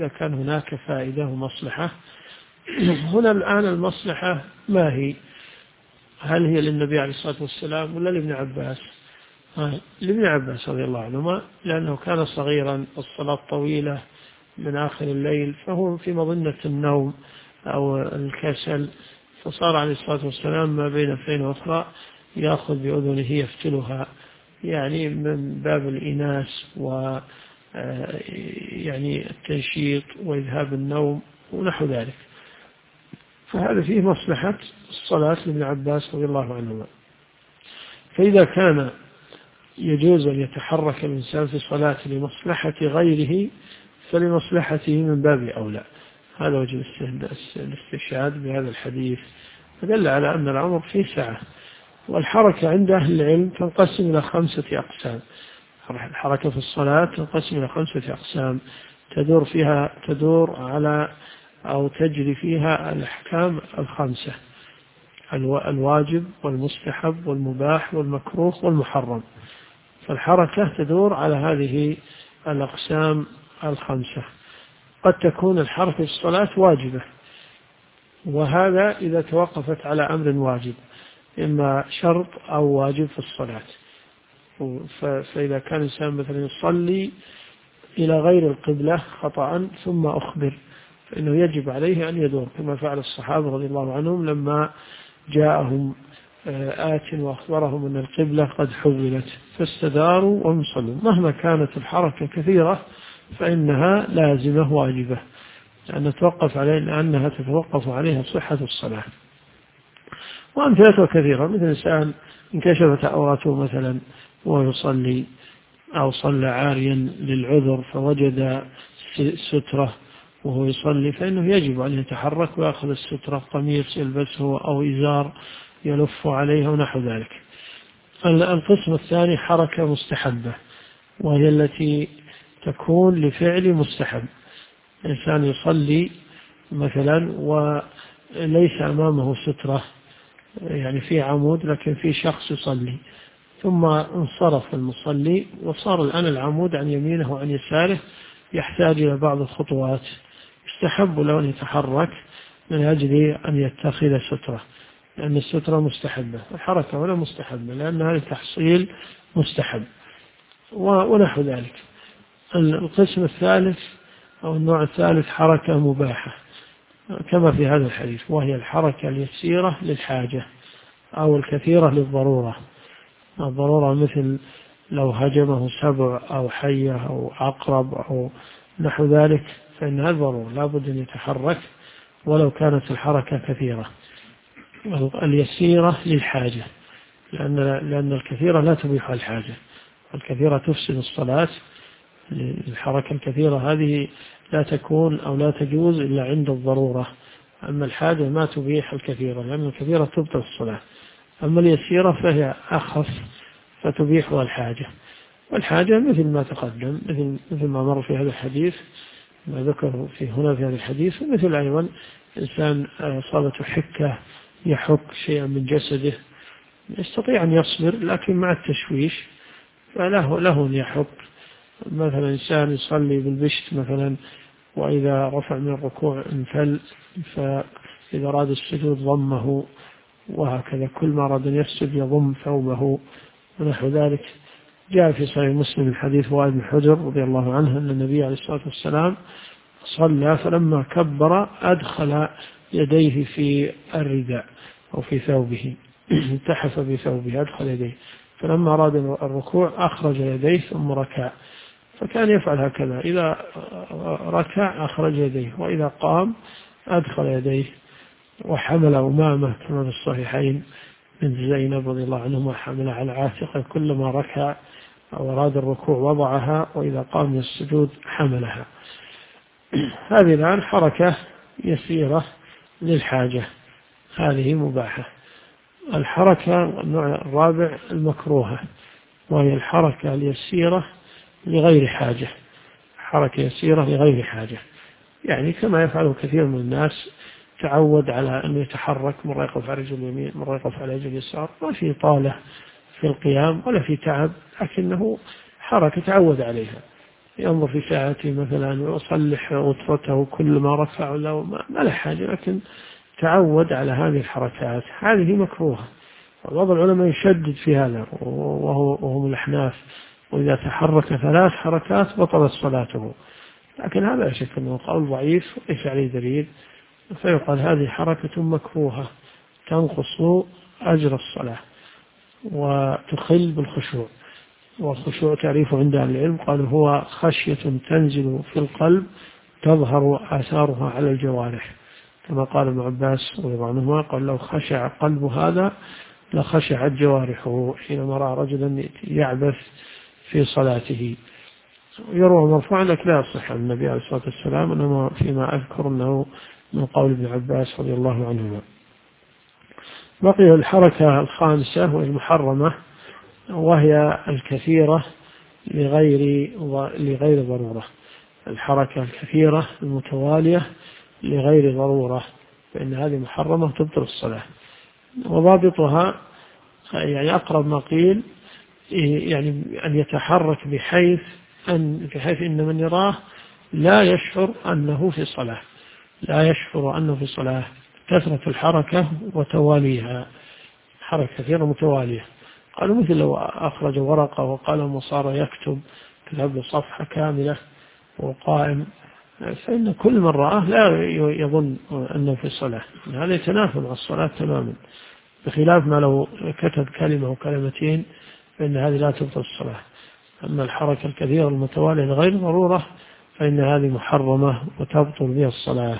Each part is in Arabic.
إذا كان هناك فائدة ومصلحة. هنا الآن المصلحة ما هي؟ هل هي للنبي عليه الصلاة والسلام ولا لابن عباس؟ لابن عباس رضي الله عنهما، لأنه كان صغيرا، الصلاة طويلة من آخر الليل، فهو في مظنة النوم أو الكسل، فصار عليه الصلاة والسلام ما بين فين وأخرى يأخذ بأذنه يفتلها، يعني من باب الإناس و يعني التنشيط وإذهاب النوم ونحو ذلك. فهذا فيه مصلحة الصلاة لابن عباس رضي الله عنهما. فإذا كان يجوز أن يتحرك الإنسان في الصلاة لمصلحة غيره فلمصلحته من باب أولى. هذا وجه الاستشهاد بهذا الحديث، فدل على أن الأمر فيه سعة. والحركة عند أهل العلم تنقسم إلى 5 أقسام. الحركة في الصلاة تنقسم إلى 5 أقسام تدور على أو تجري فيها الأحكام 5: الواجب والمستحب والمباح والمكروه والمحرم. فالحركة تدور على هذه الأقسام 5. قد تكون الحركة في الصلاة واجبة، وهذا إذا توقفت على أمر واجب، إما شرط أو واجب في الصلاة. فإذا كان الإنسان مثلا يصلي إلى غير القبلة خطأ ثم أخبر، فإنه يجب عليه أن يدور، كما فعل الصحابة رضي الله عنهم لما جاءهم آت وأخبرهم أن القبلة قد حولت فاستداروا وهم يصلون. مهما كانت الحركة كثيرة فإنها لازمة واجبة، لأنها تتوقف عليها صحة الصلاة. وأمثلته كثيرة، مثل إنسان انكشفت عورته مثلا وهو يصلي، أو صلى عاريا للعذر فوجد سترة وهو يصلي، فإنه يجب أن يتحرك ويأخذ السترة، قميص يلبسه أو إزار يلف عليها ونحو ذلك. القسم الثاني حركة مستحبة، وهي التي تكون لفعل مستحب. إنسان يصلي مثلا وليس أمامه سترة، يعني في عمود لكن في شخص يصلي، ثم انصرف المصلي وصار الآن العمود عن يمينه وعن يساره يحتاج إلى بعض الخطوات، يستحب له أن يتحرك من أجل أن يتخذ سترة، لأن السترة مستحبة، الحركة ولا مستحبة لأنها لتحصيل مستحب ونحو ذلك. القسم الثالث أو النوع الثالث حركة مباحة كما في هذا الحديث، وهي الحركة اليسيرة للحاجة أو الكثيرة للضرورة. الضرورة مثل لو هجمه سبع أو حية أو عقرب أو نحو ذلك، فإن هذا ضرورة لا بد أن يتحرك ولو كانت الحركة كثيرة. اليسيرة للحاجة، لأن الكثيرة لا تبيح الحاجة، الكثيرة تفسد الصلاة. الحركة الكثيرة هذه لا تكون أو لا تجوز إلا عند الضرورة، أما الحاجة ما تبيح الكثيرة، لأن الكثيرة تبطل الصلاة. أما اليسيرة فهي أخف فتبيحها الحاجة، والحاجة مثل ما تقدم، مثل ما مر في هذا الحديث، ما ذكر في هنا في هذا الحديث، مثل أيضا إنسان أصابته حكة يحك شيئا من جسده، يستطيع أن يصبر لكن مع التشويش فله أن يحك. مثلا إنسان يصلي بالبشت مثلا، وإذا رفع من الركوع انفل، فإذا أراد السجود ضمه، وهكذا كل ما أراد أن يسجد يضم ثوبه ونحو ذلك. جاء في صحيح مسلم الحديث وائل بن حجر رضي الله عنه أن النبي عليه الصلاة والسلام صلى فلما كبر أدخل يديه في الرداء أو في ثوبه، التحف بثوبه أدخل يديه، فلما أراد الركوع أخرج يديه ثم ركع، فكان يفعل هكذا، إذا ركع أخرج يديه وإذا قام أدخل يديه. وحمل أمامة كما في الصحيحين من زينب رضي الله عنهما، حمل على عاتقه كلما ركع أو أراد الركوع وضعها، وإذا قام من السجود حملها. هذه الآن حركة يسيرة للحاجة، هذه مباحة. الحركة النوع الرابع المكروهة، وهي الحركة اليسيرة لغير حاجة، حركة يسيرة لغير حاجة، يعني كما يفعله كثير من الناس، تعود على أن يتحرك، مرة يقف على رجل اليمين مرة يقف على رجل اليسار، ما في طالة في القيام ولا في تعب، لكنه حركة تعود عليها. ينظر في ساعته مثلا ويصلح وترته كل ما رفع له، ما له حاجة، لكن تعود على هذه الحركات، هذه مكروهة. بعض العلماء يشدد في هذا وهم الأحناف، وإذا تحرك 3 حركات بطلت صلاته، لكن هذا لا شك أنه قول ضعيف ليس عليه دليل، فيقال هذه حركة مكروهة تنقص أجر الصلاة وتخل بالخشوع. والخشوع تعريفه عند أهل العلم قال هو خشية تنزل في القلب تظهر آثارها على الجوارح، كما قال ابن عباس رضي الله عنهما قال لو خشع قلب هذا لخشعت جوارحه حينما رأى رجلا يعبث في صلاته. يروى مرفوعا لك لا يصح عن النبي عليه الصلاة والسلام، إنما فيما أذكر أنه من قول ابن عباس رضي الله عنهما. بقي الحركة الخامسة والمحرمة، وهي الكثيرة لغير ضرورة. الحركة الكثيرة المتوالية لغير ضرورة فإن هذه محرمة تبطل الصلاة. وضابطها يعني أقرب ما قيل يعني أن يتحرك بحيث إن من يراه لا يشعر أنه في صلاة، لا يشعر أنه في صلاة. كثرة الحركة وتواليها، حركة كثيرة متوالية. قالوا مثل لو أخرج ورقة وقلم وصار يكتب كتب صفحة كاملة وقائم، فإن كل من رآه لا يظن أنه في الصلاة، هذا يتنافى مع الصلاة تماما، بخلاف ما لو كتب كلمة أو كلمتين فإن هذه لا تبطل الصلاة. أما الحركة الكثيرة المتوالية لغير ضرورة فإن هذه محرمة وتبطل بها الصلاة.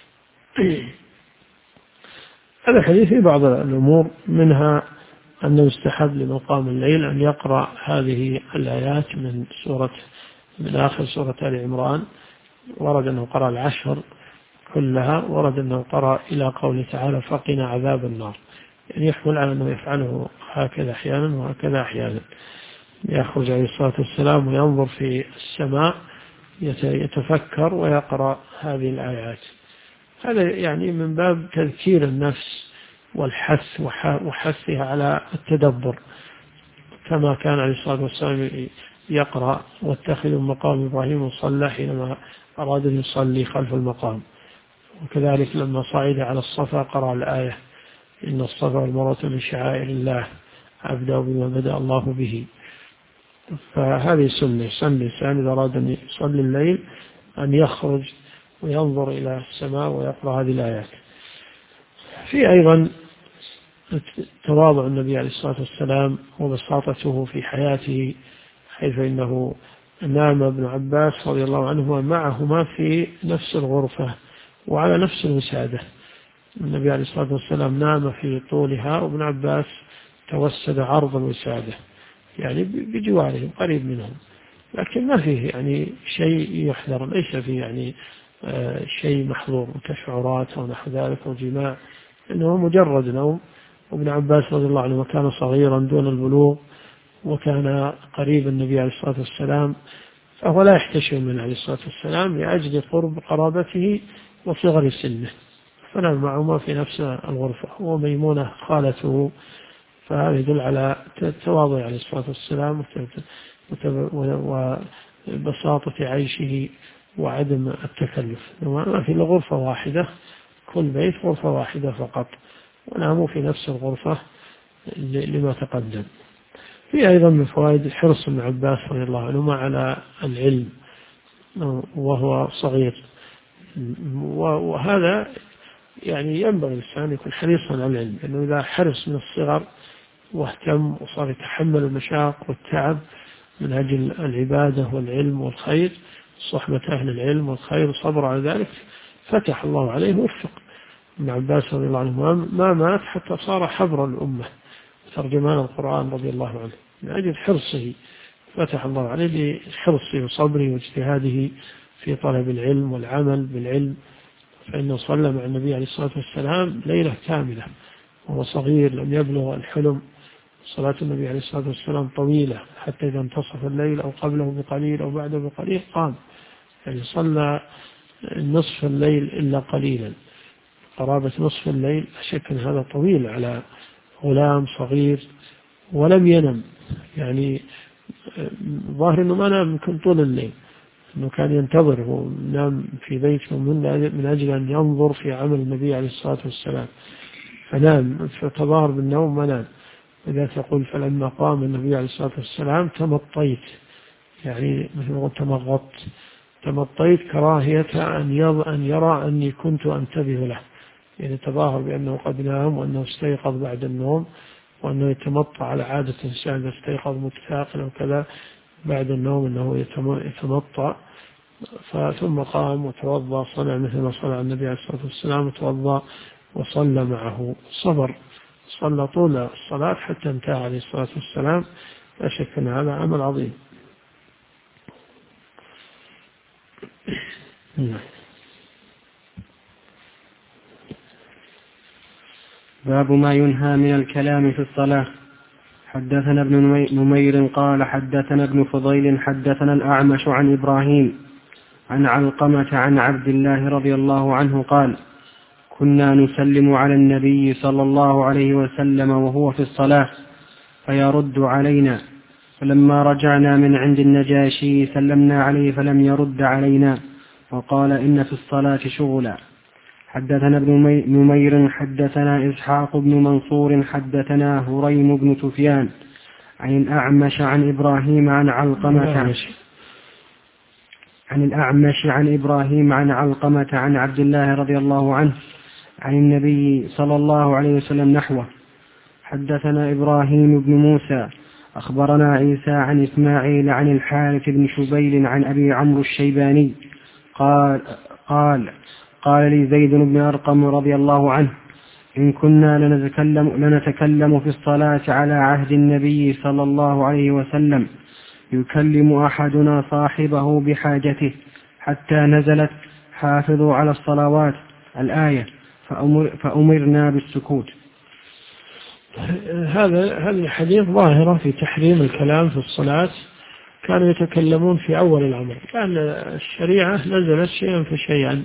هذا الحديث في بعض الأمور، منها أنه يستحب لمقام الليل أن يقرأ هذه الآيات من آخر سورة آل عمران. ورد أنه قرأ 10 كلها، ورد أنه قرأ إلى قوله تعالى فقنا عذاب النار، يعني يحمل على أنه يفعله هكذا أحيانا وهكذا أحيانا. يخرج عليه الصلاة والسلام وينظر في السماء يتفكر ويقرأ هذه الآيات. هذا يعني من باب تذكير النفس والحث وحثها على التدبر، كما كان عليه الصلاة والسلام يقرأ واتخذوا مقام إبراهيم مصلى حينما أراد أن يصلي خلف المقام. وكذلك لما صعد على الصفا قرأ الآية إن الصفا والمروة من شعائر الله أبدأ بما بدأ الله به. فهذه سنة الإنسان إذا أراد أن يصلي الليل أن يخرج وينظر إلى السماء ويقرأ هذه الآيات. في أيضا تواضع النبي عليه الصلاة والسلام وبساطته في حياته، حيث إنه نام ابن عباس رضي الله عنهما معهما في نفس الغرفة وعلى نفس الوسادة. النبي عليه الصلاة والسلام نام في طولها وابن عباس توسد عرض الوسادة، يعني بجوارهم قريب منهم، لكن ما فيه يعني شيء يحذر، ليس فيه يعني شيء محظور كشعورات أو نحو ذلك أو جماع، إنه مجرد نوم. وابن عباس رضي الله عنه كان صغيرا دون البلوغ وكان قريب النبي عليه الصلاة والسلام، فهو لا يحتشم من عليه الصلاة والسلام لأجل قرب قرابته وصغر سنه، فنام معهما في نفس الغرفة وميمونة خالته. فهذا يدل على تواضع عليه الصلاة والسلام وبساطة عيشه وعدم التكلف. ما في غرفة واحدة، كل بيت غرفة واحدة فقط، وناموا في نفس الغرفة لما تقدم. في أيضا من فوائد حرص ابن عباس رضي الله عنهما على العلم وهو صغير، وهذا يعني ينبغي الإنسان يكون حريصا على العلم، لأنه إذا حرص من الصغر واهتم وصار يتحمل المشاق والتعب من أجل العبادة والعلم والخير، صحبة أهل العلم والخير وصبر على ذلك، فتح الله عليه ووفق. ابن عباس رضي الله عنه ما مات حتى صار حبر الأمة ترجمان القرآن رضي الله عنه، من أجل حرصه فتح الله عليه بحرصه وصبره واجتهاده في طلب العلم والعمل بالعلم. فإنه صلى مع النبي عليه الصلاة والسلام ليلة كاملة وهو صغير لم يبلغ الحلم. صلاة النبي عليه الصلاة والسلام طويلة، حتى إذا انتصف الليل أو قبله بقليل أو بعده بقليل قام، يعني صلى نصف الليل إلا قليلا، قرابة نصف الليل. أشك أن هذا طويل على غلام صغير ولم ينم، يعني ظاهر أنه ما نام يمكن طول الليل، أنه كان ينتظر، ونام في بيته من أجل أن ينظر في عمل النبي عليه الصلاة والسلام، فنام، فتظاهر بالنوم ونام. إذا تقول فلما قام النبي عليه الصلاة والسلام تمطيت، يعني مثل ما قلت تمطيت كراهية أن يرى أني كنت أنتبه له، يعني تظاهر بأنه قد نام وأنه استيقظ بعد النوم، وأنه يتمطى على عادة الإنسان إذا استيقظ متثاقل أو كذا بعد النوم أنه يتمطى. ثم قام وتوضأ، صنع مثل ما صنع النبي عليه الصلاة والسلام، وتوضأ وصلى معه، صلى طول الصلاة حتى انتهى عليه الصلاة والسلام. لا شك أن هذا عمل عظيم. باب ما ينهى من الكلام في الصلاة. حدثنا ابن نمير قال حدثنا ابن فضيل حدثنا الأعمش عن إبراهيم عن علقمة عن عبد الله رضي الله عنه قال كنا نسلم على النبي صلى الله عليه وسلم وهو في الصلاة فيرد علينا، فلما رجعنا من عند النجاشي سلمنا عليه فلم يرد علينا وقال إن في الصلاة شغلا. حدثنا ابن نمير حدثنا إسحاق بن منصور حدثنا هريم بن سفيان عن الأعمش عن إبراهيم عن علقمة عن إبراهيم عن علقمة عن عبد الله رضي الله عنه عن النبي صلى الله عليه وسلم نحوه. حدثنا إبراهيم بن موسى أخبرنا عيسى عن إسماعيل عن الحارث بن شبيل عن أبي عمرو الشيباني قال لي زيد بن أرقم رضي الله عنه إن كنا لنتكلم في الصلاة على عهد النبي صلى الله عليه وسلم يكلم أحدنا صاحبه بحاجته حتى نزلت حافظوا على الصلوات الآية فأمرنا بالسكوت. هذه الحديث ظاهرة في تحريم الكلام في الصلاة. كانوا يتكلمون في أول الأمر، لأن الشريعة نزلت شيئا فشيئا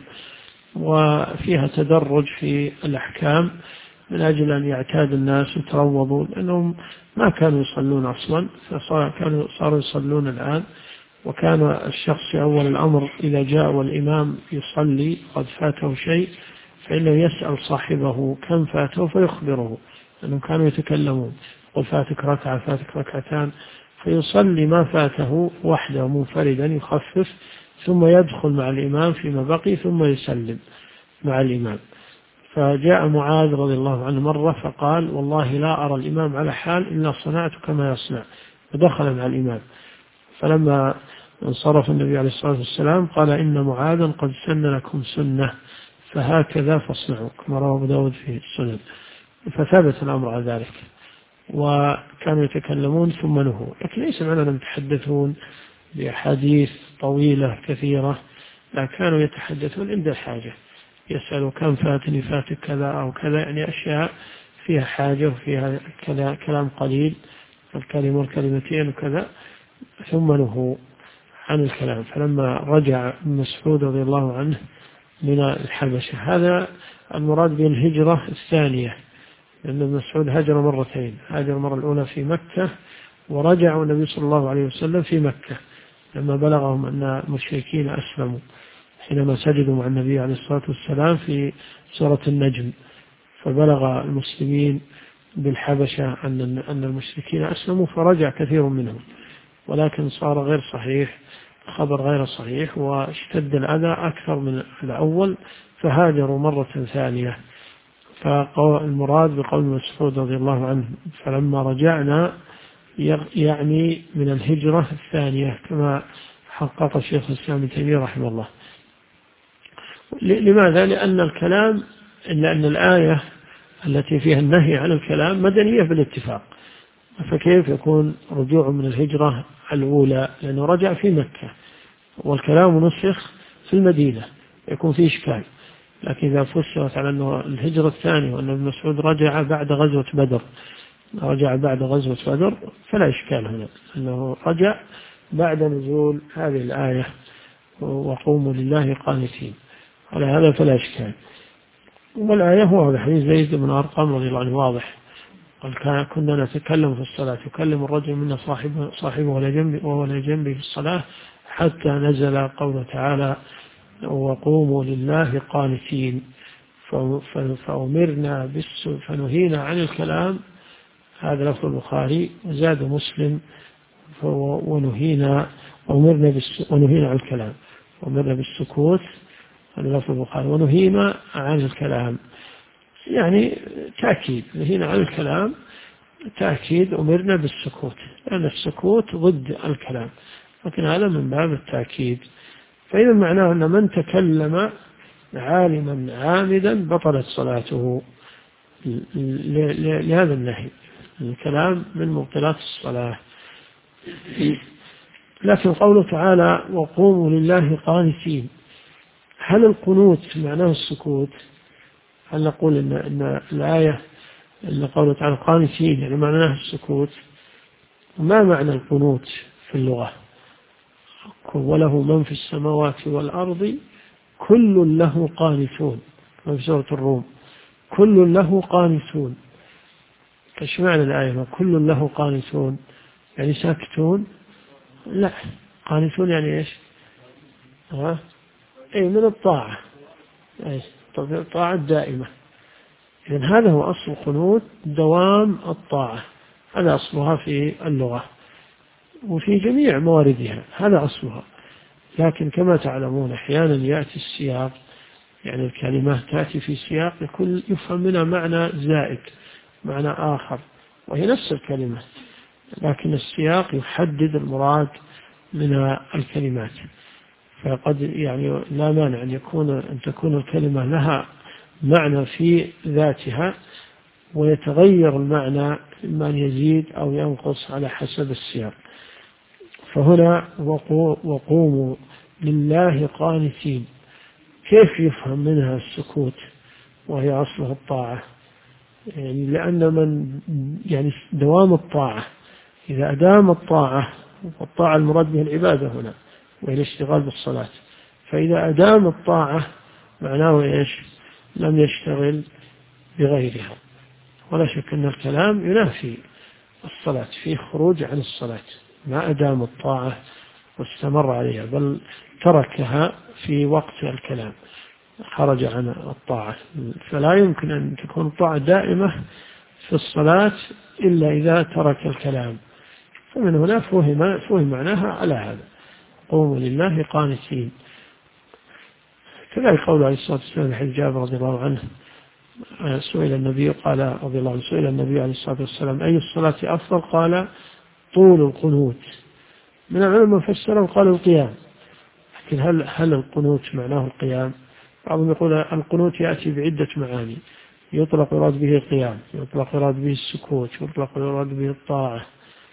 وفيها تدرج في الأحكام من أجل أن يعتاد الناس ويتروضوا، لأنهم ما كانوا يصلون أصلا، صاروا يصلون الآن. وكان الشخص في أول الأمر إذا جاء والإمام يصلي قد فاته شيء فإنه يسأل صاحبه كم فاته فيخبره، لأنهم كانوا يتكلمون، قل فاتك ركعة فاتك ركعتان، فيصلي ما فاته وحده منفردا يخفف، ثم يدخل مع الإمام فيما بقي ثم يسلم مع الإمام. فجاء معاذ رضي الله عنه مرة فقال والله لا أرى الإمام على حال إلا صنعت كما يصنع، فدخل مع الإمام. فلما انصرف النبي عليه الصلاة والسلام قال إن معاذا قد سن لكم سنة فهكذا فاصنعوا، كما رواه أبو داود في السنن. فثبت الأمر على ذلك، وكانوا يتكلمون ثم نهوا. لكن ليس معنى أن يتحدثون بأحاديث طويلة كثيرة، لا، كانوا يتحدثون عند الحاجة، يسألوا كم فاتني فاتك كذا أو كذا، يعني أشياء فيها حاجة وفيها كلام قليل، الكلمة والكلمتين وكذا، ثم نهوا عن الكلام. فلما رجع مسعود رضي الله عنه من الحبشة، هذا المراد بالهجرة الثانية، لأن مسعود هاجر مرتين، هاجر المرة الأولى في مكة، ورجع النبي صلى الله عليه وسلم في مكة لما بلغهم أن المشركين أسلموا حينما سجدوا مع النبي عليه الصلاة والسلام في سورة النجم، فبلغ المسلمين بالحبشة أن المشركين أسلموا، فرجع كثير منهم، ولكن صار غير صحيح، خبر غير صحيح، واشتد الأذى أكثر من الأول، فهاجروا مرة ثانية. فالمراد بقول مسعود رضي الله عنه فلما رجعنا يعني من الهجرة الثانية، كما حقق الشيخ الإسلام ابن تيمية رحمه الله. لماذا؟ لأن الآية التي فيها النهي عن الكلام مدنية بالاتفاق، فكيف يكون رجوع من الهجرة الأولى؟ لأنه رجع في مكة والكلام نسخ في المدينة، يكون فيه إشكال. لكن إذا فسرت على أنه الهجرة الثانية وأن ابن مسعود رجع بعد غزوة بدر فلا إشكال هنا، أنه رجع بعد نزول هذه الآية وقوموا لله قانتين، على هذا فلا إشكال. والآية هو هذا حديث زيد بن أرقم رضي الله عنه واضح، قال كنا نتكلم في الصلاة، يكلم الرجل منا صاحبه وهو إلى جنبه في الصلاة، حتى نزل قوله تعالى وقوموا لله قانتين. فأمرنا فنهينا عن الكلام، هذا لفظ البخاري. وزاد مسلم ونهينا عن الكلام، وأمرنا بالسكوت، هذا لفظ البخاري. ونهينا عن الكلام يعني تأكيد، نهينا عن الكلام تأكيد، أمرنا بالسكوت، لأن السكوت ضد الكلام، لكن هذا من باب التأكيد. فإذا معناه أن من تكلم عالما عامدا بطلت صلاته لهذا النهي. الكلام من مبطلات الصلاة. لكن قوله تعالى وقوموا لله قانتين، هل القنوت معناه السكوت؟ هل نقول إن الآية اللي قوله تعالى قانتين يعني معناه السكوت؟ ما معنى القنوت في اللغة؟ وله من في السماوات والأرض كل له قانتون، في سورة الروم كل له قانتون. ايش معنى الآية كل له قانتون؟ يعني ساكتون؟ لا، قانتون يعني ايش؟ من الطاعة، الطاعة الدائمة. إذن هذا هو أصل القنوت، دوام الطاعة، هذا أصلها في اللغة وفي جميع مواردها، هذا أصلها. لكن كما تعلمون أحيانا يأتي السياق، يعني الكلمة تأتي في سياق يفهم منها معنى زائد، معنى آخر، وهي نفس الكلمة، لكن السياق يحدد المراد من الكلمات. فقد يعني لا مانع أن تكون الكلمة لها معنى في ذاتها، ويتغير المعنى إما أن يزيد أو ينقص على حسب السياق. فهنا وقوموا لله قانتين، كيف يفهم منها السكوت وهي أصله الطاعة؟ يعني لأن يعني دوام الطاعة، إذا أدام الطاعة، والطاعة المراد بها العبادة هنا وهي الاشتغال بالصلاة، فإذا أدام الطاعة معناه إيش؟ لم يشتغل بغيرها. ولا شك أن الكلام ينافي الصلاة، فيه خروج عن الصلاة، ما أدام الطاعة واستمر عليها، بل تركها في وقت الكلام، خرج عن الطاعة. فلا يمكن أن تكون الطاعة دائمة في الصلاة إلا إذا ترك الكلام. فمن هنا فهم معناها على هذا، قوموا لله قانتين. كذلك قول عليه الصلاة والسلام حديث جابر رضي الله عنه، سئل النبي قال رضي الله عنه سئل النبي عليه الصلاة والسلام أي الصلاة أفضل؟ قال طول القنوت. من العلماء فسره قال القيام، لكن هل القنوت معناه القيام؟ بعضهم يقول القنوت يأتي بعدة معاني، يطلق يراد به القيام، يطلق يراد به السكوت، يطلق يراد به الطاعة،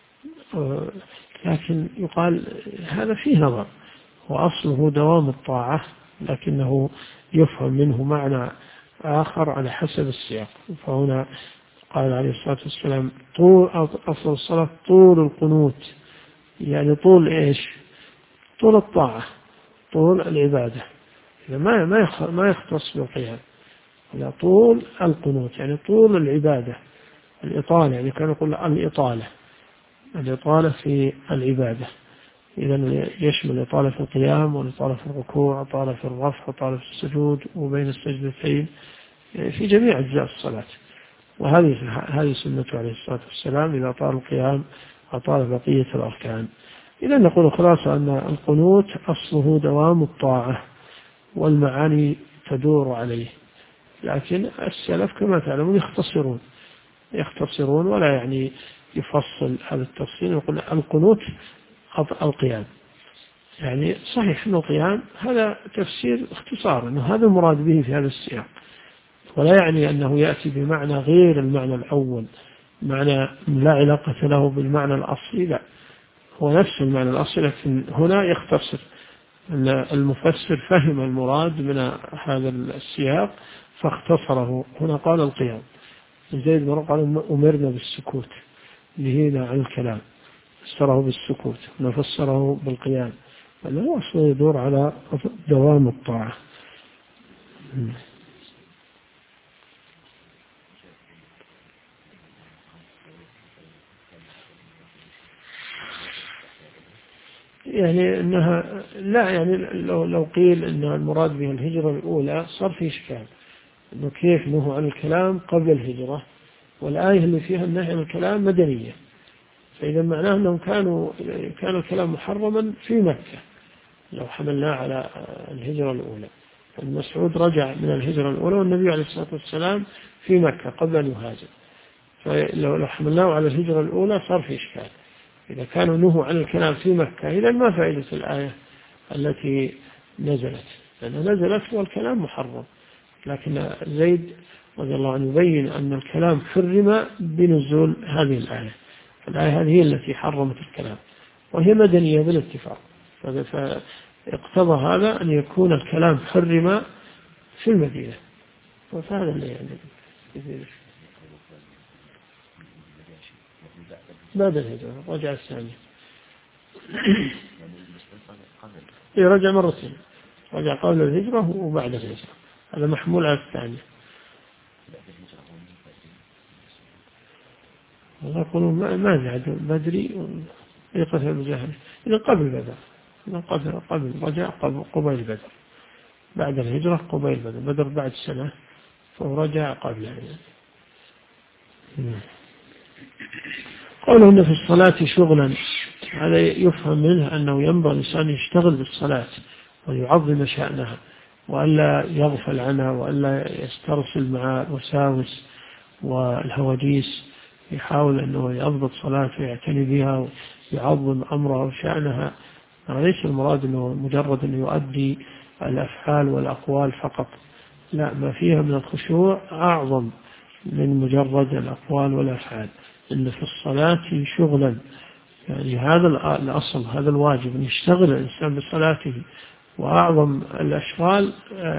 لكن يقال هذا فيه نظر، وأصله دوام الطاعة، لكنه يفهم منه معنى آخر على حسب السياق. فهنا قال عليه الصلاة والسلام طول أصل الصلاة طول القنوت، يعني طول إيش؟ طول الطاعة، طول العبادة، ما يختص بالقيام، لا طول القنوت يعني طول العبادة، الإطالة، يعني كان يقول الإطالة في العبادة، إذا يشمل الإطالة في القيام، والإطالة في الركوع، والإطالة في الرفع، والإطالة في السجود وبين السجدتين، يعني في جميع أجزاء الصلاة. وهذه سنته عليه الصلاة والسلام، إذا طال القيام أطال بقية الأركان. إذا نقول خلاصة أن القنوت أصله دوام الطاعة، والمعاني تدور عليه، لكن السلف كما تعلمون يختصرون ولا يعني يفصل هذا التفصيل، يقول القنوت القيام. يعني صحيح أنه القيام هذا تفسير اختصار، أنه هذا المراد به في هذا السياق، ولا يعني أنه يأتي بمعنى غير المعنى الأول، معنى لا علاقة له بالمعنى الأصلي، لا، هو نفس المعنى الأصلي، لكن هنا يختصر. أن المفسر فهم المراد من هذا السياق فاختصره، هنا قال القيام. زيد بن قال أمرنا بالسكوت، نهينا عن الكلام، فسره بالسكوت، نفسره بالقيام، فلا أصلا يدور على دوام الطاعة. يعني أنها لا، يعني لو قيل أن المراد بها الهجرة الأولى صار في إشكال، أنه كيف نهوا عن الكلام قبل الهجرة والآية اللي فيها النهي عن الكلام مدنية، فإذا معناه أنهم كان الكلام محرما في مكة لو حملناه على الهجرة الأولى. ابن مسعود رجع من الهجرة الأولى والنبي عليه الصلاة والسلام في مكة قبل أن يهاجر، فلو حملناه على الهجرة الأولى صار في إشكال. إذا كانوا نهوا عن الكلام في مكة إذا ما فائدة الآية التي نزلت، لأنها نزلت والكلام محرم. لكن زيد رضي الله عنه يبين أن الكلام حرم بنزول هذه الآية، فالآية هذه هي التي حرمت الكلام وهي مدنية بالاتفاق، فاقتضى هذا أن يكون الكلام حرم في المدينة، فهذا اللي يعني بعد الهجرة رجع الثانية. رجع مرتين، رجع قبل الهجرة وبعد الهجرة، هذا محمول على الثانية. يقولون ما زاد بدري يقتل المجاهد إذا قبل بدر، قبل رجع قبيل بدر، بعد الهجرة قبيل بدر بعد سنة، فهو رجع قبل. قوله إن في الصلاة شغلا، هذا يفهم منه أنه ينبغي الإنسان يشتغل بالصلاة ويعظم شأنها وألا يغفل عنها وألا يسترسل مع الوساوس والهواجيس، يحاول أنه يضبط صلاته ويعتني بها ويعظم أمرها وشأنها. ليس المراد أنه مجرد أنه يؤدي الأفعال والأقوال فقط، لا، ما فيها من الخشوع أعظم من مجرد الأقوال والأفعال. إن في الصلاة شغلا، يعني هذا الأصل، هذا الواجب أن يشتغل الإنسان بصلاته، وأعظم الأشغال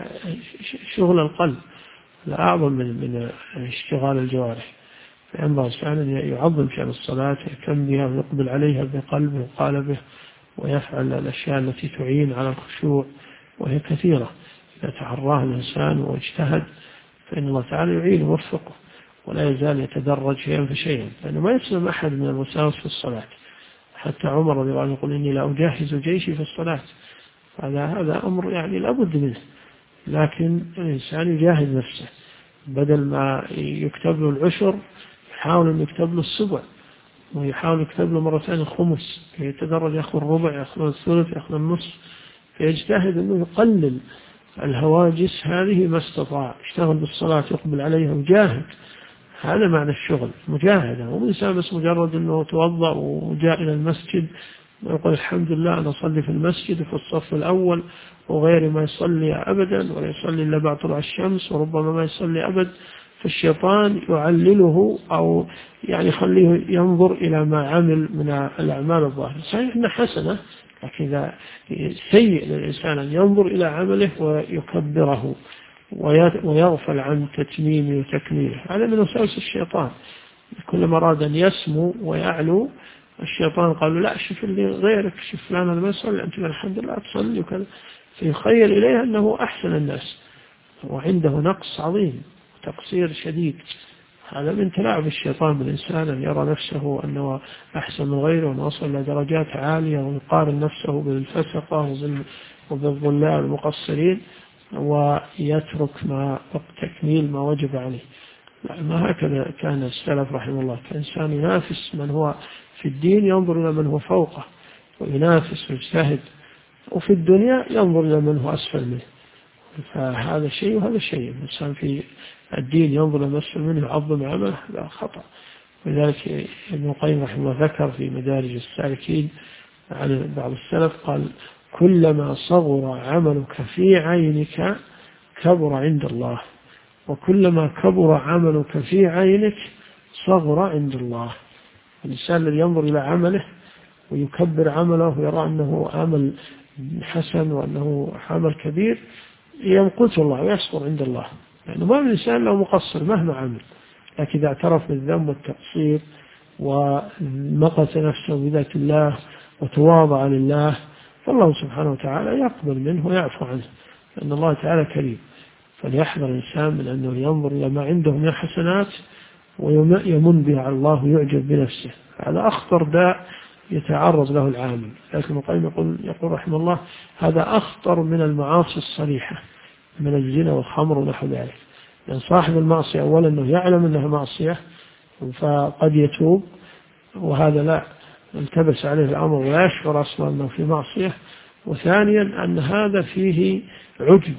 شغل القلب، لا أعظم من اشتغال الجوارح. فينبغي الإنسان أن يعظم شأن الصلاة، يهتم بها ويقبل عليها بقلبه وقالبه، ويفعل الأشياء التي تعين على الخشوع، وهي كثيرة. إذا تعراها الإنسان واجتهد فإن الله تعالى يعين ويوفقه، ولا يزال يتدرج شيئا فشيئا، لأنه ما يسلم أحد من الوساوس في الصلاة. حتى عمر رضي الله عنه يقول إني لا أجهز جيشي في الصلاة، هذا أمر يعني لابد منه، لكن الإنسان يجاهد نفسه، بدل ما يكتب له العشر يحاول أن يكتب له السبع، ويحاول يكتب له مرتين الخمس، يتدرج، يأخذ الربع، يأخذ الثلث، يأخذ النصف، فيجتهد أنه يقلل الهواجس هذه ما استطاع، يشتغل بالصلاة يقبل عليها ويجاهد. هذا معنى الشغل، مجاهدة. وإنسان بس مجرد أنه توضأ وجاء إلى المسجد ويقول الحمد لله أنا أصلي في المسجد في الصف الأول وغيري ما يصلي أبدا ولا يصلي إلا بعد طلوع الشمس وربما ما يصلي أبد، فالشيطان يعلله أو يعني يخليه ينظر إلى ما عمل من الأعمال الظاهرة. صحيح أنها حسنة، لكن إذا سيء للإنسان أن ينظر إلى عمله ويكبره ويغفل عن تتميمه وتكميله، هذا من وساوس الشيطان. كلما أراد أن يسمو ويعلو الشيطان قال له لا، شوف اللي غيرك، شوف فلان ما يصلي، أنت الحمد لله تصلي وكذا، فيخيل إليه أنه أحسن الناس وعنده نقص عظيم وتقصير شديد. هذا من تلاعب الشيطان بالإنسان، أن يرى نفسه أنه أحسن من غيره وأنه وصل إلى درجات عالية، ويقارن نفسه بالفسقة وبالضلال المقصرين، ويترك تكميل ما وجب عليه. ما هكذا كان السلف رحمه الله، كإنسان ينافس من هو في الدين، ينظر إلى من هو فوقه وينافس ويجتهد، وفي الدنيا ينظر إلى من هو أسفل منه. فهذا شيء وهذا شيء. الإنسان في الدين ينظر إلى من أسفل منه يعظم عمله، هذا خطأ. ولذلك ابن القيم رحمه الله ذكر في مدارج السالكين عن بعض السلف قال كلما صغر عملك في عينك كبر عند الله، وكلما كبر عملك في عينك صغر عند الله. الإنسان الذي ينظر إلى عمله ويكبر عمله ويرى أنه عمل حسن وأنه عمل كبير يمقت الله ويصغر عند الله، يعني ما من إنسان له مقصر مهما عمل، لكن إذا اعترف بالذنب والتقصير ومقت نفسه بذات الله وتواضع لله، فالله سبحانه وتعالى يقبل منه ويعفو عنه، لأن الله تعالى كريم. فليحذر الإنسان من أنه ينظر إلى ما عنده من حسنات ويمن بها على الله ويعجب بنفسه. هذا أخطر داء يتعرض له العامل. لكن ابن القيم يقول رحمه الله هذا أخطر من المعاصي الصريحة من الزنا والخمر ونحو ذلك، لأن صاحب المعصية أولا أنه يعلم أنها معصية فقد يتوب، وهذا لا التبس عليه الأمر ولا يشعر أصلا أنه في معصية، وثانيا أن هذا فيه عجب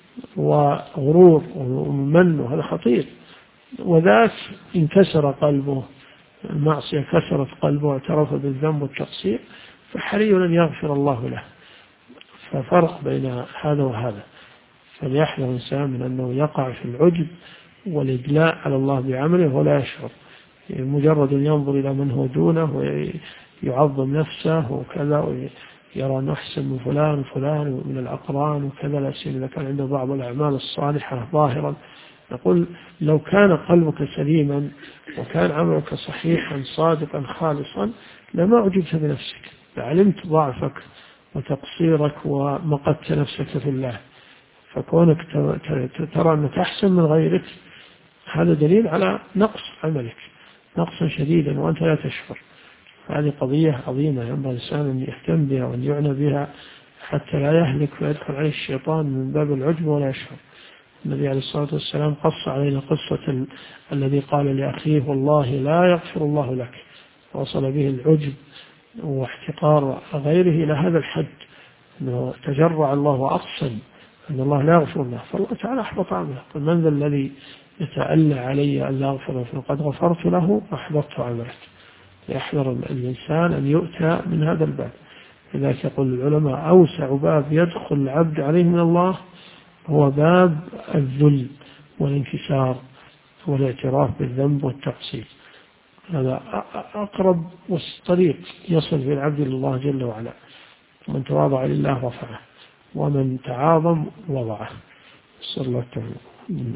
وغرور ومن، وهذا خطير، وذاك انكسر قلبه، المعصية كسرت قلبه واعترف بالذنب والتقصير، فحري أن يغفر الله له. ففرق بين هذا وهذا، فليحذر الإنسان من أنه يقع في العجب والإدلاء على الله بعمله ولا يشعر، مجرد أن ينظر إلى من هو دونه ويعظم نفسه وكذا، ويرى أنه أحسن من فلان وفلان ومن الأقران وكذا، لا سيما إذا كان عنده بعض الأعمال الصالحة ظاهرا. نقول لو كان قلبك سليما وكان عملك صحيحا صادقا خالصا لما عجبت بنفسك، لعلمت ضعفك وتقصيرك ومقدت نفسك في الله. فكونك ترى أنك أحسن من غيرك هذا دليل على نقص عملك، نقصا شديدا وأنت لا تشعر. هذه قضية عظيمة ينبغي الإنسان أن يهتم بها وأن يعنى بها حتى لا يهلك ويدخل عليه الشيطان من باب العجب ولا يشعر. النبي عليه الصلاة والسلام قص علينا قصة الذي قال لأخيه والله لا يغفر الله لك، وصل به العجب واحتقار غيره إلى هذا الحد أنه تجرع الله وأقسم أن الله لا يغفر له، فالله تعالى أحبط عمله. قل من ذا الذي يتألى علي أن لا أغفر فقد غفرت له وأحبطت عمله. يحذر الإنسان أن يؤتى من هذا الباب. لذلك يقول العلماء أوسع باب يدخل العبد عليه من الله هو باب الذل والانكسار والاعتراف بالذنب والتقصير. هذا أقرب طريق يصل في العبد لله جل وعلا. من تواضع لله رفعه ومن تعاظم وضعه. صلى الله عليه وسلم.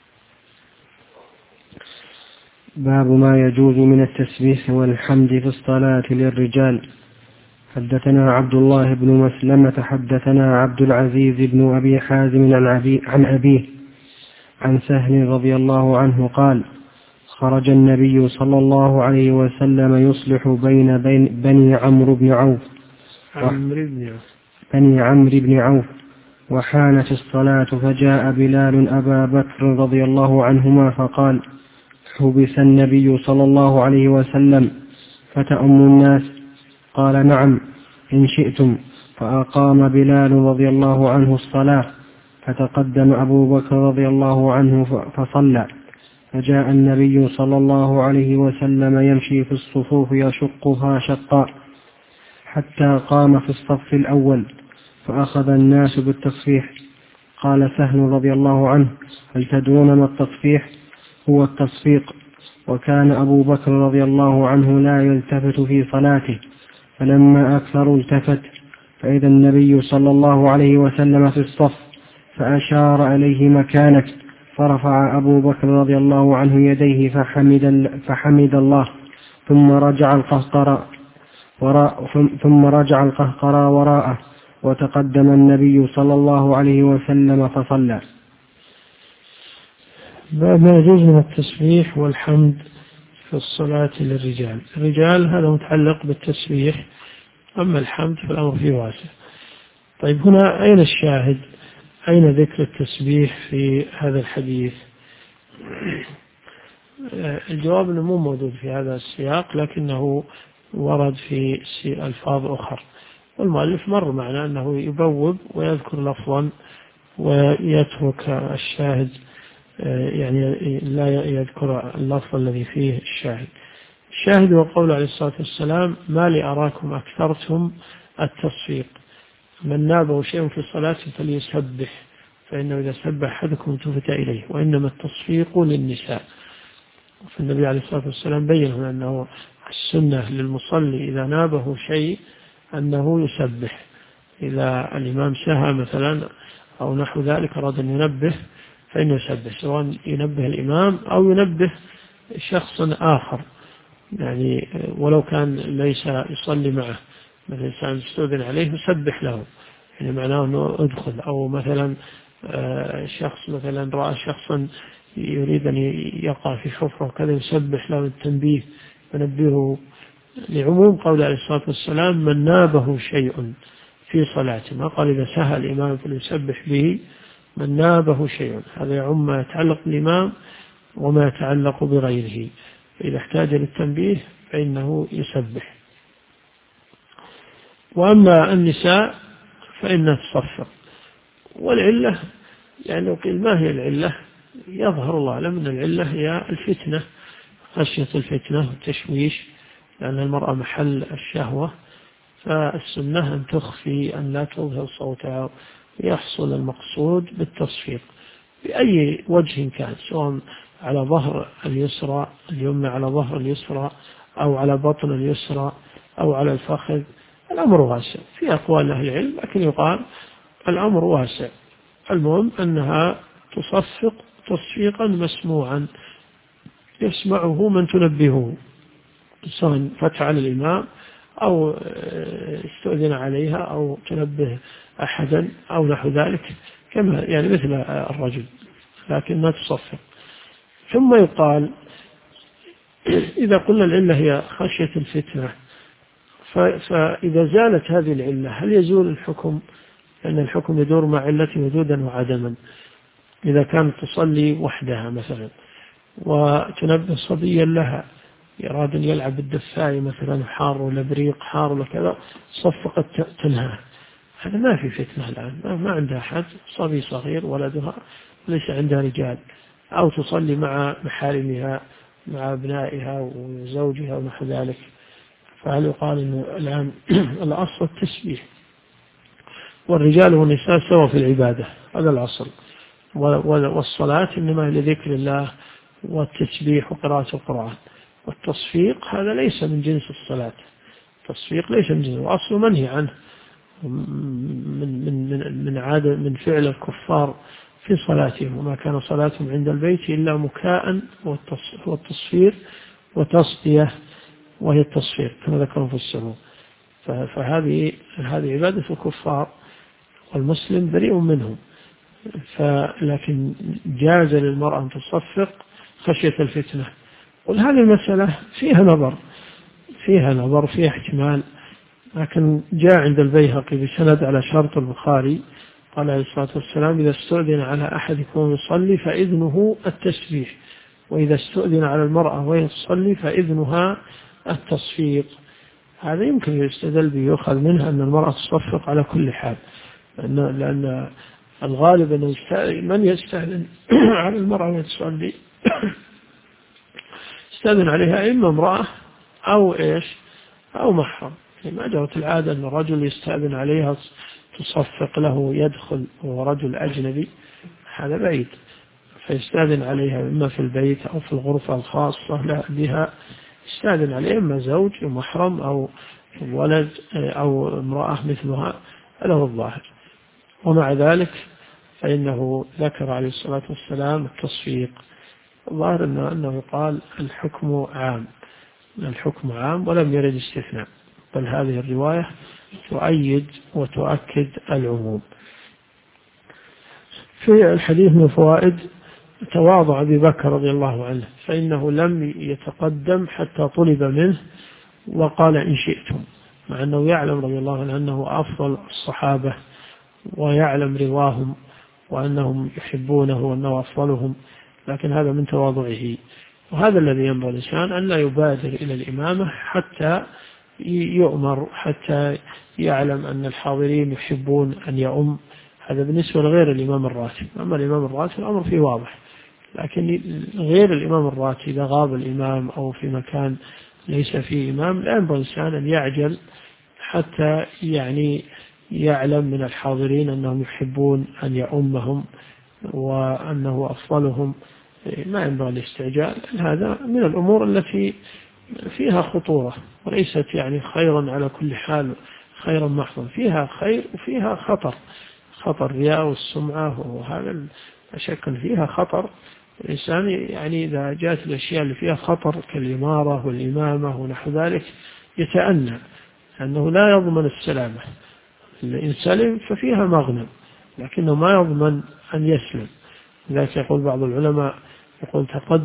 باب ما يجوز من التسبيح والحمد في الصلاة للرجال. حدثنا عبد الله بن مسلمة حدثنا عبد العزيز بن أبي حازم عن أبيه عن سهل رضي الله عنه قال خرج النبي صلى الله عليه وسلم يصلح بين بني عمرو بن عوف وحانت الصلاة فجاء بلال أبا بكر رضي الله عنهما فقال حبس النبي صلى الله عليه وسلم فتأم الناس؟ قال نعم إن شئتم. فأقام بلال رضي الله عنه الصلاة فتقدم أبو بكر رضي الله عنه فصلى، فجاء النبي صلى الله عليه وسلم يمشي في الصفوف يشقها شقا حتى قام في الصف الأول فأخذ الناس بالتصفيح. قال سهل رضي الله عنه هل تدرون ما التصفيح؟ هو التصفيق. وكان أبو بكر رضي الله عنه لا يلتفت في صلاته، فلما أكثر التفت فإذا النبي صلى الله عليه وسلم في الصف فأشار إليه مكانك، فرفع أبو بكر رضي الله عنه يديه فحمد الله ثم رجع القهقرى وراءه وتقدم النبي صلى الله عليه وسلم فصلى. باب ما يجوز من التسبيح والحمد في الصلاة للرجال. الرجال هذا متعلق بالتسبيح، أما الحمد فالأمر فيه واسع. طيب هنا أين الشاهد؟ أين ذكر التسبيح في هذا الحديث؟ الجواب أنه مو موجود في هذا السياق، لكنه ورد في ألفاظ أخرى، والمؤلف مر معنا أنه يبوب ويذكر لفظا ويترك الشاهد، يعني لا يذكر اللفظ الذي فيه الشاهد. الشاهد هو قول عليه الصلاة والسلام ما لي أراكم أكثرتم التصفيق، من نابه شيء في الصلاة فليسبح فإنه إذا سبح أحدكم التفت إليه، وإنما التصفيق للنساء. فالنبي عليه الصلاة والسلام بين هنا أنه السنة للمصلي إذا نابه شيء أنه يسبح، إذا الإمام سهى مثلا أو نحو ذلك أراد أن ينبه فإنه يسبح، سواء ينبه الإمام أو ينبه شخص آخر، يعني ولو كان ليس يصلي معه، مثلا إنسان استؤذن عليه يسبح له، يعني معناه أنه أدخل. أو مثلا شخص مثلا رأى شخصا يريد أن يقع في حفرة وكذا يسبح له التنبيه ينبهه. لعموم قول عليه الصلاة والسلام من نابه شيء في صلاته، ما قال إذا سهى الإمام فليسبح به، من نابه شيء، هذا يعم ما يتعلق بالإمام وما يتعلق بغيره، فإذا احتاج للتنبيه فإنه يسبح. وأما النساء فإنها تصفق. والعلة يعني لو قيل ما هي العلة، يظهر الله أعلم أن العلة هي الفتنة، خشية الفتنة والتشويش، لأن المرأة محل الشهوة، فالسنة أن تخفي، أن لا تظهر صوتها، ويحصل المقصود بالتصفيق بأي وجه كان، سواء على ظهر اليسرى اليمنى، على ظهر اليسرى، أو على بطن اليسرى، أو على الفخذ. الأمر واسع في أقوال أهل العلم، لكن يقال الأمر واسع. المهم أنها تصفق تصفيقا مسموعا يسمعه من تنبهه، سواء فتح على الإمام أو استؤذن عليها أو تنبه أحدا أو نحو ذلك، كما يعني مثل الرجل، لكنها تصفق. ثم يقال إذا قلنا العلة هي خشية الفتنة، فإذا زالت هذه العلة هل يزول الحكم؟ لأن الحكم يدور مع علته وجودا وعدما. إذا كانت تصلي وحدها مثلا وتنبه صبيا لها يراد أن يلعب بالدفاية مثلا، حار ولا بريق حار ولا كذا، صفقت تنهى، هذا ما في فتنة الآن، ما عندها أحد، صبي صغير ولدها ليس عندها رجال، أو تصلي مع محارمها مع أبنائها وزوجها ونحو ذلك، فهل يقال إنه الآن الأصل التسبيح، والرجال والنساء سوا في العبادة، هذا الأصل، والصلاة إنما لذكر الله والتسبيح وقراءة القرآن، والتصفيق هذا ليس من جنس الصلاة، التصفيق ليس من جنس، وأصل منهي عنه من عادة من فعل الكفار في صلاتهم، وما كان صلاتهم عند البيت إلا مكاء والتصفير وتصدية، وهي التصفير كما ذكروا في السبب. فهذه عبادة الكفار، والمسلم بريء منهم، لكن جاز للمرأة أن تصفق خشية الفتنة. وهذه المسألة فيها نظر فيها احتمال، لكن جاء عند البيهقي بسند على شرط البخاري قال عليه الصلاة والسلام إذا استؤذن على أحدكم يصلي فإذنه التسبيح، وإذا استؤذن على المرأة وهي تصلي فإذنها التصفيق. هذا يمكن يستدل به يؤخذ منها أن المرأة تصفق على كل حال، لأن الغالب أن من يستأذن على المرأة وهي تصلي يستأذن عليها إما امرأة أو محرم، ما جرت العادة أن الرجل يستأذن عليها تصفق له يدخل وهو رجل أجنبي، هذا بعيد، فيستأذن عليها إما في البيت أو في الغرفة الخاصة لا بها، يستأذن عليها إما زوج محرم أو ولد أو امرأة مثلها، له الظاهر. ومع ذلك فإنه ذكر عليه الصلاة والسلام التصفيق، الظاهر أنه قال الحكم عام ولم يرد استثناء، بل هذه الرواية تؤيد وتؤكد العموم. في الحديث من فوائد تواضع أبي بكر رضي الله عنه، فإنه لم يتقدم حتى طلب منه وقال إن شئتم، مع أنه يعلم رضي الله عنه أنه أفضل الصحابة ويعلم رواهم وأنهم يحبونه وأنه أفضلهم، لكن هذا من تواضعه. وهذا الذي ينبغي الإنسان أن لا يبادر إلى الإمامة حتى يؤمر، حتى يعلم أن الحاضرين يحبون أن يؤم، هذا بالنسبة لغير الإمام الراتب. أما الإمام الراتب الأمر فيه واضح، لكن غير الإمام الراتب إذا غاب الإمام أو في مكان ليس فيه إمام لا ينبغي الإنسان أن يعجل حتى يعني يعلم من الحاضرين أنهم يحبون أن يؤمهم وأنه أفضلهم، ما ينبغي الاستعجال. هذا من الأمور التي فيها خطورة وليست يعني خيرا على كل حال، خيرا محضا، فيها خير وفيها خطر الرياء والسمعة، وهذا لا شك فيها خطر. الإنسان يعني إذا جاءت الأشياء اللي فيها خطر كالإمارة والإمامة ونحو ذلك يتأنى، أنه لا يضمن السلامة، إن سلم ففيها مغنم، لكنه ما يضمن أن يسلم. لذلك يقول بعض العلماء يقول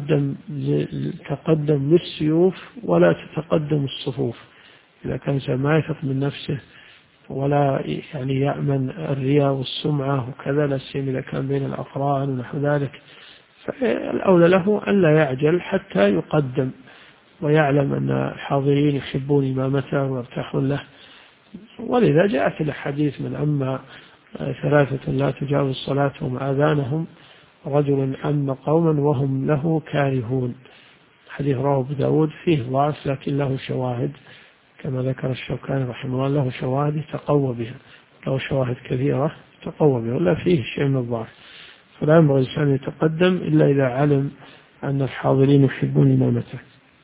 تقدم للسيوف ولا تتقدم الصفوف. إذا كان ما يثق من نفسه ولا يعني يأمن الرياء والسمعة وكذا، لا سيما إذا كان بين الأقران ونحو ذلك، فالأولى له أن لا يعجل حتى يقدم ويعلم أن الحاضرين يحبون إمامته ويرتاحون له. ولذا جاءت الأحاديث من أما 3 لا تجاوز صلاتهم آذانهم رجل أما قوما وهم له كارهون، حديث رواه أبو داود فيه ضعف لكن له شواهد كما ذكر الشوكاني رحمه الله، له شواهد تقوى بها، له شواهد كثيرة تقوى بها، ولا فيه شيء من الضعف. فلا ينبغي الإنسان يتقدم إلا إذا علم أن الحاضرين يحبون إمامته.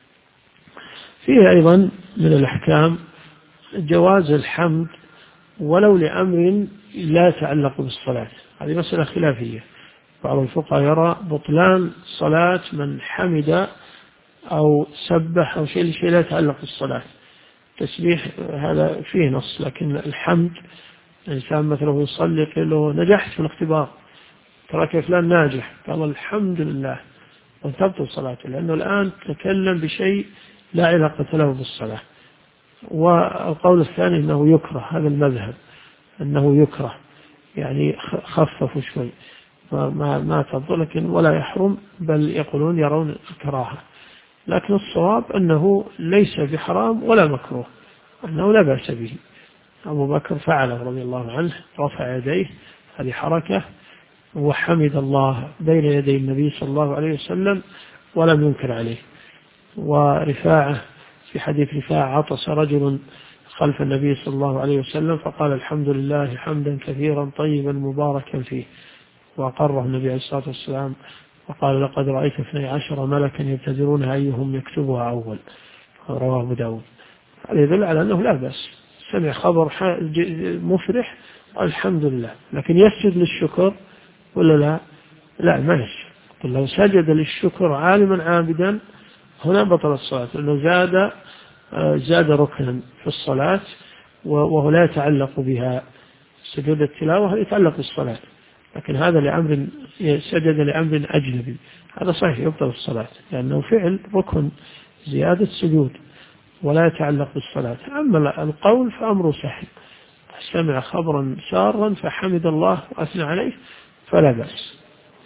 فيه أيضا من الأحكام جواز الحمد ولو لأمر لا يتعلق بالصلاة. هذه مسألة خلافية، بعض الفقهاء يرى بطلان صلاة من حمد أو سبح أو شيء لا يتعلق بالصلاة. تسبيح هذا فيه نص، لكن الحمد الإنسان مثلا يصلي يقول له نجحت في الاختبار، تراك فلان ناجح، قال الحمد لله وتبطل صلاته، لأنه الآن تكلم بشيء لا علاقة له بالصلاة. والقول الثاني أنه يكره، هذا المذهب أنه يكره، يعني خففوا شوي ما تبطل، لكن ولا يحرم، بل يقولون يرون الكراهة. لكن الصواب أنه ليس بحرام ولا مكروه، أنه لا بأس به. أبو بكر فعله رضي الله عنه، رفع يديه، هذه حركة، وحمد الله بين يدي النبي صلى الله عليه وسلم ولم ينكر عليه. ورفاعة في حديث رفاعة عطس رجل خلف النبي صلى الله عليه وسلم فقال الحمد لله حمدا كثيرا طيبا مباركا فيه، وأقره النبي عليه الصلاة والسلام وقال لقد رأيت 12 ملكا يبتدرون أيهم يكتبها أول، رواه أبو داود. هذا يدل على أنه لا بأس، سمع خبر مفرح الحمد لله، لكن يسجد للشكر ولا لا؟ لا، ما يسجد. لو سجد للشكر عالما عابدا هنا بطل الصلاة، لأنه زاد ركنا في الصلاة وهو لا يتعلق بها. سجود التلاوة يتعلق بالصلاة، لكن هذا لأمر سجد لأمر أجنبي، هذا صحيح يبطل الصلاة، لأنه فعل ركن زيادة سجود ولا يتعلق بالصلاة. أما القول فأمره سهل، سمع خبرا سارا فحمد الله وأثنى عليه فلا بأس.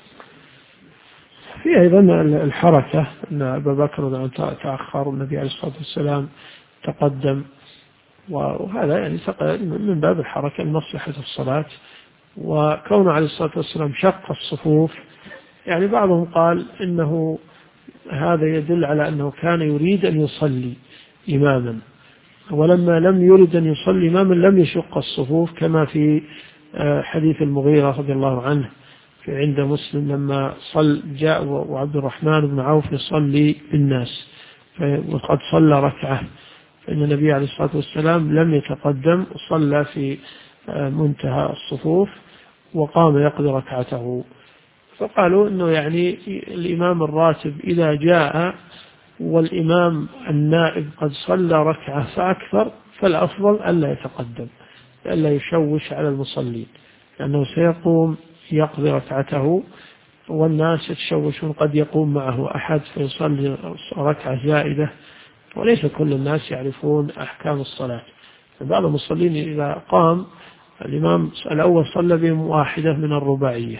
في أيضا الحركة، أن أبا بكر تأخر والنبي عليه الصلاة والسلام تقدم، وهذا يعني من باب الحركة لمصلحة الصلاة. وكونه عليه الصلاة والسلام شق الصفوف، يعني بعضهم قال إنه هذا يدل على أنه كان يريد أن يصلي إماما، ولما لم يرد أن يصلي إماما لم يشق الصفوف، كما في حديث المغيرة رضي الله عنه في عند مسلم لما جاء وعبد الرحمن بن عوف يصلي بالناس وقد صلى ركعة، فإن النبي عليه الصلاة والسلام لم يتقدم وصلى في منتهى الصفوف وقام يقضي ركعته. فقالوا أنه يعني الإمام الراتب إذا جاء والإمام النائب قد صلى ركعة فأكثر فالأفضل ألا يتقدم، ألا يشوش على المصلين، لأنه سيقوم يقضي ركعته والناس يتشوشون، قد يقوم معه أحد فيصلي ركعة زائدة، وليس كل الناس يعرفون أحكام الصلاة. بعض المصلين إذا قام الإمام الأول صلى بهم واحدة من الرباعية،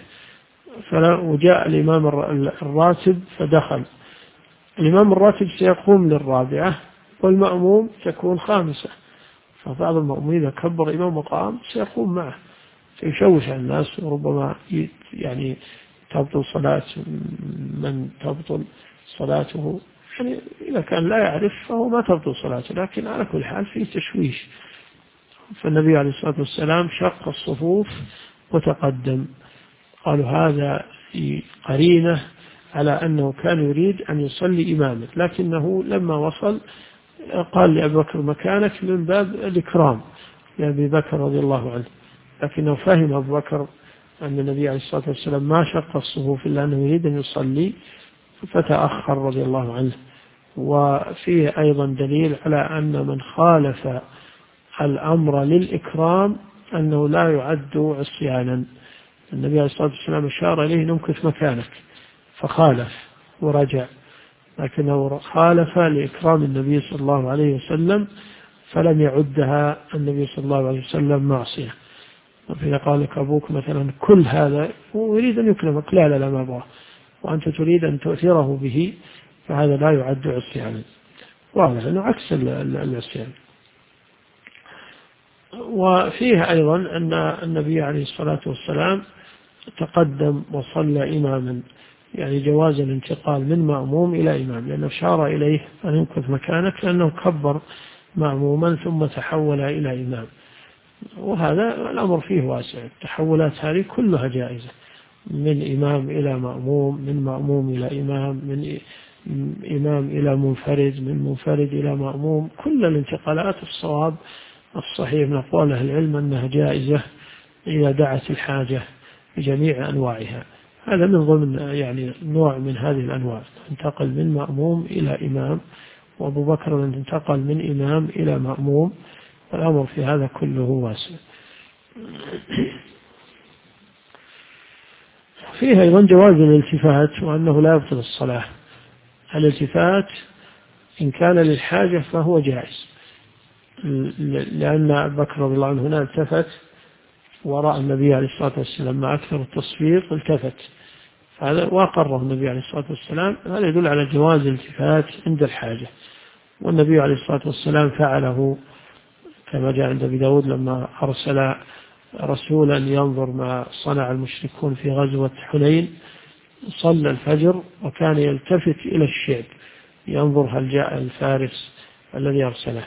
وجاء الإمام الراتب فدخل، الإمام الراتب سيقوم للرابعة والمأموم تكون خامسة، فبعض المأمومين إذا كبر الإمام وقام سيقوم معه، سيشوش على الناس، وربما يعني تبطل صلاة من تبطل صلاته، يعني إذا كان لا يعرف فهو ما تبطل صلاته، لكن على كل حال فيه تشويش. فالنبي عليه الصلاة والسلام شق الصفوف وتقدم، قالوا هذا قرينة على أنه كان يريد أن يصلي إمامه، لكنه لما وصل قال لأبي بكر مكانك من باب الإكرام لأبي بكر رضي الله عنه، لكنه فهم أبو بكر أن النبي عليه الصلاة والسلام ما شق الصفوف إلا أنه يريد أن يصلي فتأخر رضي الله عنه. وفيه أيضا دليل على أن من خالف الأمر للإكرام أنه لا يعد عصيانا. النبي عليه الصلاة والسلام أشار إليه نمكث مكانك فخالف، ورجع، لكنه خالف لإكرام النبي صلى الله عليه وسلم فلم يعدها النبي صلى الله عليه وسلم معصية. فإذا قال لك أبوك مثلا كل هذا ويريد أن يكرمك، لا لا لا ما أبغاه، وأنت تريد أن تؤثره به، فهذا لا يعد عصيانا، واضح أنه عكس العصيان. وفيه أيضا أن النبي عليه الصلاة والسلام تقدم وصلى إماما، يعني جواز الانتقال من مأموم إلى إمام، لأنه أشار إليه أن يمكث مكانك، لأنه كبر مأموما ثم تحول إلى إمام. وهذا الأمر فيه واسع، التحولات هذه كلها جائزة، من إمام إلى مأموم، من مأموم إلى إمام، من إمام إلى منفرد، من منفرد إلى مأموم. كل الانتقالات الصواب الصحيح من أقوال أهل العلم أنها جائزة إذا دعت الحاجة بجميع أنواعها. هذا من ضمن يعني نوع من هذه الأنواع، انتقل من مأموم إلى إمام، وأبو بكر انتقل من إمام إلى مأموم، والأمر في هذا كله واسع. فيه أيضا جواز الالتفات، وأنه لا يبطل الصلاة. الالتفات إن كان للحاجة فهو جائز، لأن أبو بكر رضي الله عنه هنا التفت وراء النبي عليه الصلاة والسلام مع أكثر التصوير، التفت، هذا وأقره النبي عليه الصلاة والسلام. هذا يدل على جواز الالتفات عند الحاجة، والنبي عليه الصلاة والسلام فعله كما جاء عند أبي داود لما أرسل رسولا ينظر ما صنع المشركون في غزوة حنين، صلى الفجر وكان يلتفت إلى الشعب ينظر هل جاء الفارس الذي أرسله.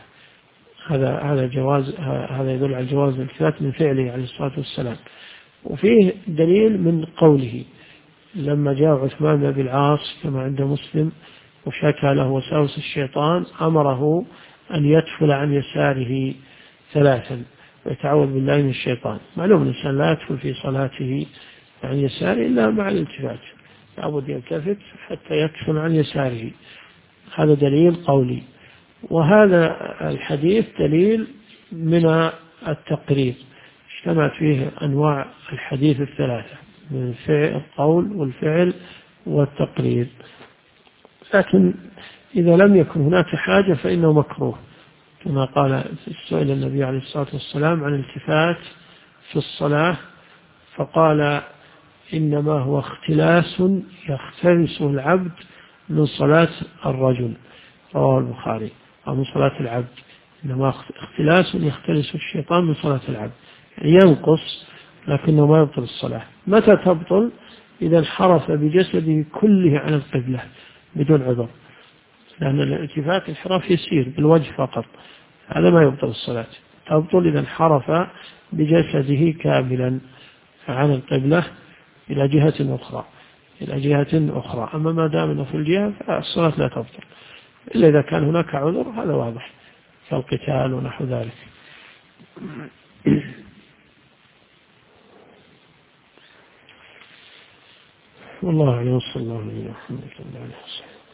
هذا يدل على جواز الالتفات من فعله عليه الصلاة والسلام. وفيه دليل من قوله لما جاء عثمان بن العاص كما عند مسلم وشكى له وساوس الشيطان، أمره أن يدخل عن يساره 3 ويتعوذ بالله من الشيطان. معلوم الإنسان لا يدخل في صلاته عن يساره إلا مع الالتفات، لابد يلتفت حتى يدخل عن يساره. هذا دليل قولي. وهذا الحديث دليل من التقرير، اجتمعت فيه أنواع الحديث 3 من القول والفعل والتقرير. لكن إذا لم يكن هناك حاجة فإنه مكروه، كما قال سئل النبي عليه الصلاة والسلام عن التفات في الصلاة فقال إنما هو اختلاس يختلسه العبد من صلاة الرجل، رواه البخاري، أو من صلاة العبد، إنما اختلاس يختلسه الشيطان من صلاة العبد، يعني ينقص لكنه ما يبطل الصلاة. متى تبطل؟ إذا انحرف بجسده كله عن القبلة بدون عذر، لأن الالتفات انحراف يسير بالوجه فقط، هذا ما يبطل الصلاة. تبطل إذا انحرف بجسده كاملا عن القبلة إلى جهة أخرى. أما ما دام أنه في الجهة فالصلاة لا تبطل إلا إذا كان هناك عذر، هذا واضح كالقتال ونحو ذلك. والله أعلم، صلى الله عليه وسلم.